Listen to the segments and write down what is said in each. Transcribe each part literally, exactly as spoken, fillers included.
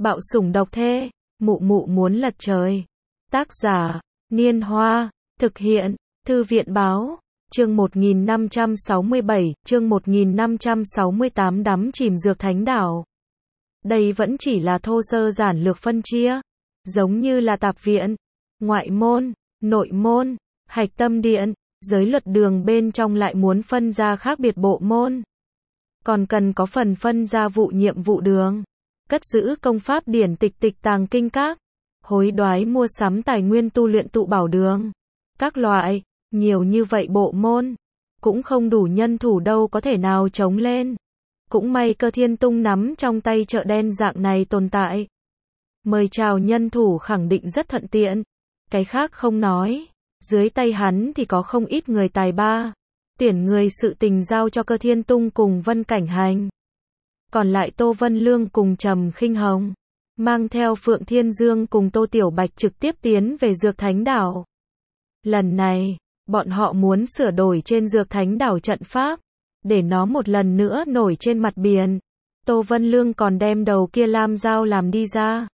Bạo sủng độc thê, mụ mụ muốn lật trời. Tác giả, Niên Hoa, thực hiện, Thư viện Báo, chương một nghìn năm trăm sáu mươi bảy, chương một nghìn năm trăm sáu mươi tám đắm chìm dược thánh đảo. Đây vẫn chỉ là thô sơ giản lược phân chia, giống như là tạp viện, ngoại môn, nội môn, hạch tâm điện, giới luật đường bên trong lại muốn phân ra khác biệt bộ môn. Còn cần có phần phân ra vụ nhiệm vụ đường, cất giữ công pháp điển tịch tịch tàng kinh các, hối đoái mua sắm tài nguyên tu luyện tụ bảo đường, các loại, nhiều như vậy bộ môn, cũng không đủ nhân thủ đâu có thể nào chống lên. Cũng may Cơ Thiên Tung nắm trong tay chợ đen dạng này tồn tại. Mời chào nhân thủ khẳng định rất thuận tiện. Cái khác không nói, dưới tay hắn thì có không ít người tài ba. Tuyển người sự tình giao cho Cơ Thiên Tung cùng Vân Cảnh Hành. Còn lại Tô Vân Lương cùng Trầm Khinh Hồng, mang theo Phượng Thiên Dương cùng Tô Tiểu Bạch trực tiếp tiến về Dược Thánh Đảo. Lần này, bọn họ muốn sửa đổi trên Dược Thánh Đảo trận pháp, để nó một lần nữa nổi trên mặt biển. Tô Vân Lương còn đem đầu kia lam dao làm đi ra,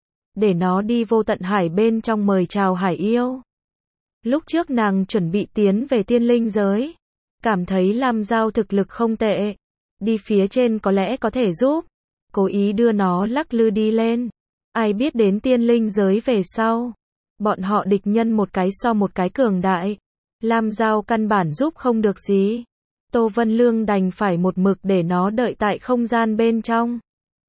để nó đi vô tận hải bên trong mời chào hải yêu. Lúc trước nàng chuẩn bị tiến về tiên linh giới, cảm thấy lam dao thực lực không tệ, đi phía trên có lẽ có thể giúp, cố ý đưa nó lắc lư đi lên. Ai biết đến tiên linh giới về sau, bọn họ địch nhân một cái so một cái cường đại, lam dao căn bản giúp không được gì. Tô Vân Lương đành phải một mực để nó đợi tại không gian bên trong.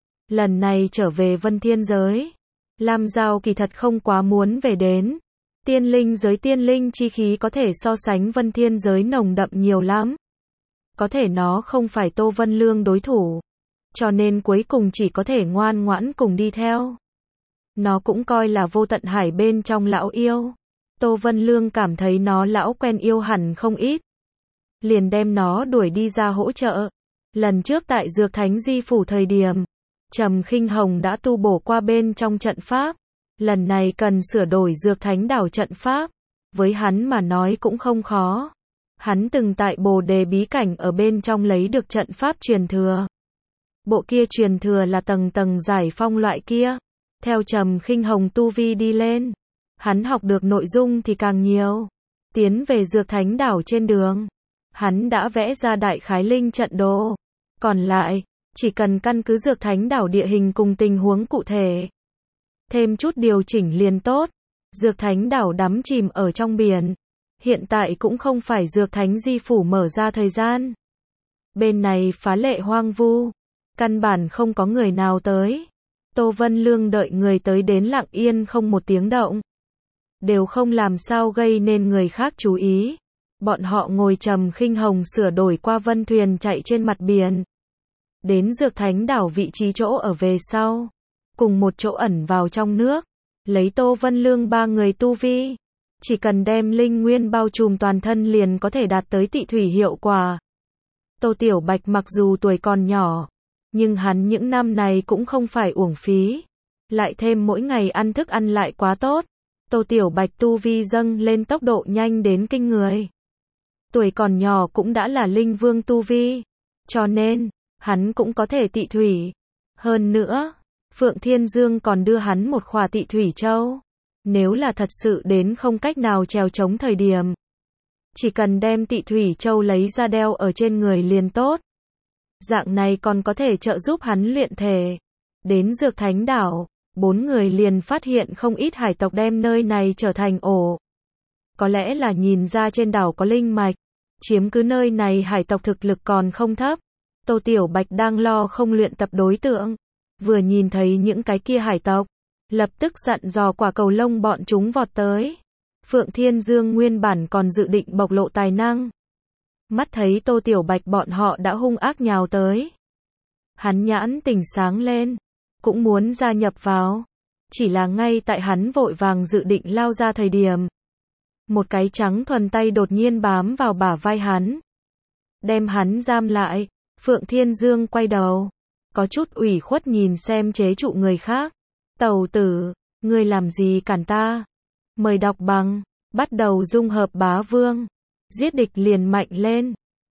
Lần này trở về Vân Thiên giới, lam dao kỳ thật không quá muốn về đến tiên linh giới. Tiên linh chi khí có thể so sánh Vân Thiên giới nồng đậm nhiều lắm, có thể nó không phải Tô Vân Lương đối thủ, cho nên cuối cùng chỉ có thể ngoan ngoãn cùng đi theo. Nó cũng coi là vô tận hải bên trong lão yêu, Tô Vân Lương cảm thấy nó lão quen yêu hẳn không ít, liền đem nó đuổi đi ra hỗ trợ. Lần trước tại Dược Thánh Di phủ thời điểm, Trầm Khinh Hồng đã tu bổ qua bên trong trận pháp, lần này cần sửa đổi Dược Thánh Đảo trận pháp, với hắn mà nói cũng không khó. Hắn từng tại Bồ Đề bí cảnh ở bên trong lấy được trận pháp truyền thừa. Bộ kia truyền thừa là tầng tầng giải phong loại kia. Theo Trầm Khinh Hồng tu vi đi lên, hắn học được nội dung thì càng nhiều. Tiến về Dược Thánh Đảo trên đường, hắn đã vẽ ra đại khái linh trận đồ. Còn lại, chỉ cần căn cứ Dược Thánh Đảo địa hình cùng tình huống cụ thể, thêm chút điều chỉnh liền tốt. Dược Thánh Đảo đắm chìm ở trong biển, hiện tại cũng không phải Dược Thánh Di phủ mở ra thời gian. Bên này phá lệ hoang vu, căn bản không có người nào tới. Tô Vân Lương đợi người tới đến lặng yên không một tiếng động, đều không làm sao gây nên người khác chú ý. Bọn họ ngồi Trầm Khinh Hồng sửa đổi qua vân thuyền chạy trên mặt biển, đến Dược Thánh Đảo vị trí chỗ ở về sau, cùng một chỗ ẩn vào trong nước. Lấy Tô Vân Lương ba người tu vi, chỉ cần đem linh nguyên bao trùm toàn thân liền có thể đạt tới tị thủy hiệu quả. Tô Tiểu Bạch mặc dù tuổi còn nhỏ, nhưng hắn những năm này cũng không phải uổng phí, lại thêm mỗi ngày ăn thức ăn lại quá tốt. Tô Tiểu Bạch tu vi dâng lên tốc độ nhanh đến kinh người. Tuổi còn nhỏ cũng đã là linh vương tu vi, cho nên, hắn cũng có thể tị thủy. Hơn nữa, Phượng Thiên Dương còn đưa hắn một khỏa tị thủy châu. Nếu là thật sự đến không cách nào trèo chống thời điểm, chỉ cần đem tị thủy châu lấy ra đeo ở trên người liền tốt. Dạng này còn có thể trợ giúp hắn luyện thể. Đến Dược Thánh Đảo, bốn người liền phát hiện không ít hải tộc đem nơi này trở thành ổ. Có lẽ là nhìn ra trên đảo có linh mạch, chiếm cứ nơi này hải tộc thực lực còn không thấp. Tô Tiểu Bạch đang lo không luyện tập đối tượng, vừa nhìn thấy những cái kia hải tộc, lập tức dặn dò quả cầu lông bọn chúng vọt tới. Phượng Thiên Dương nguyên bản còn dự định bộc lộ tài năng, mắt thấy Tô Tiểu Bạch bọn họ đã hung ác nhào tới, hắn nhãn tỉnh sáng lên, cũng muốn gia nhập vào. Chỉ là ngay tại hắn vội vàng dự định lao ra thời điểm, một cái trắng thuần tay đột nhiên bám vào bả vai hắn, đem hắn giam lại. Phượng Thiên Dương quay đầu, có chút ủy khuất nhìn xem chế trụ người khác. Tẩu tử, ngươi làm gì cản ta? Mời đọc bằng, bắt đầu dung hợp bá vương, giết địch liền mạnh lên.